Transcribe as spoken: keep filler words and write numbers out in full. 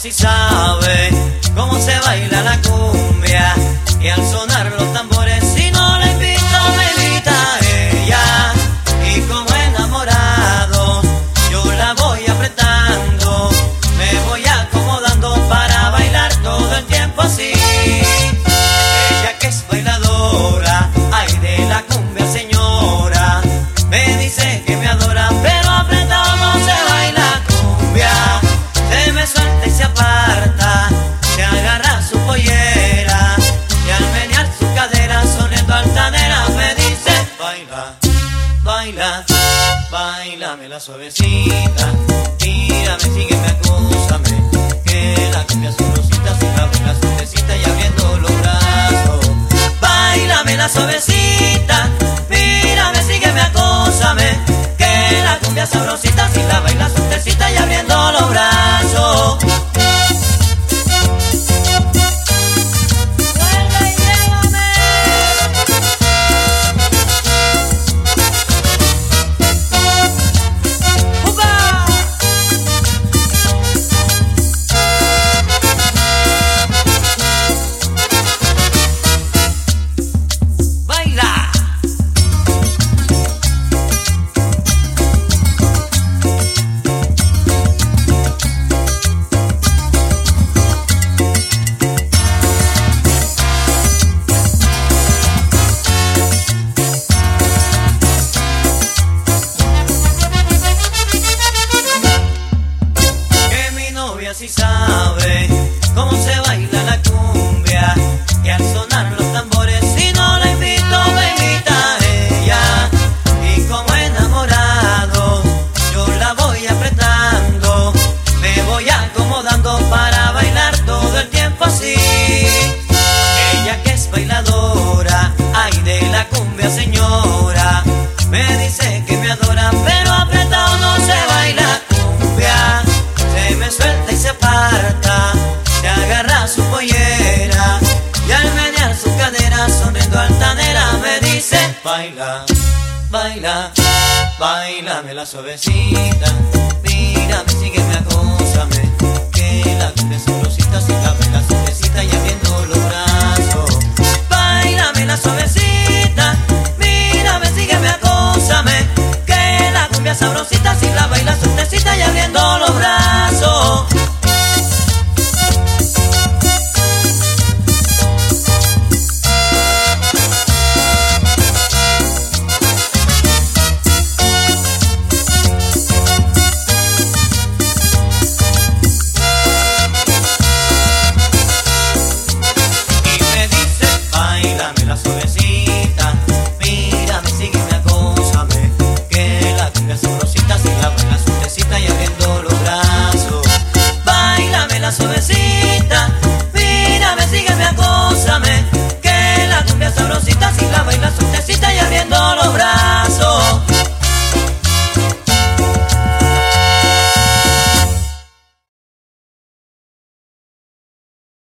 sí sabe cómo se baila la cumbia, y al sonar los tambores, si no la invito, me invita ella. Y como enamorado, yo la voy apretando, me voy acomodando para bailar todo el tiempo así. Ella que es bailadora, ay de la cumbia señora, me dice que me adora, pero apretado no se baila cumbia. Se me suelta y se aparta, se agarra su pollera, y al menear su cadera sonando altanera me dice: baila, baila, bailame la suavecita, tírame, sígueme, acúsame, que la cumbia sabrosita, si la baila suavecita y abriendo los brazos. Bailame la suavecita, mírame, sígueme, acúsame, que la cumbia sabrosita, si la baila suavecita y abriendo los brazos. Si sabe cómo se baila la cumbia, y al sonar los tambores, si no la invito, me invita ella. Y como enamorado, yo la voy apretando, me voy acomodando para bailar todo el tiempo así. Ella que es bailadora, ay de la cumbia señora, me dice que me adora, pero apretado no se baila cumbia. Se me suelta y se aparta, se agarra su pollera, y al menear su cadera sonriendo altanera me dice: baila, baila, bailame la suavecita, mírame, sígueme, acúsame, que la cumbia sabrosita, si la baila suavecita y abriendo los brazos.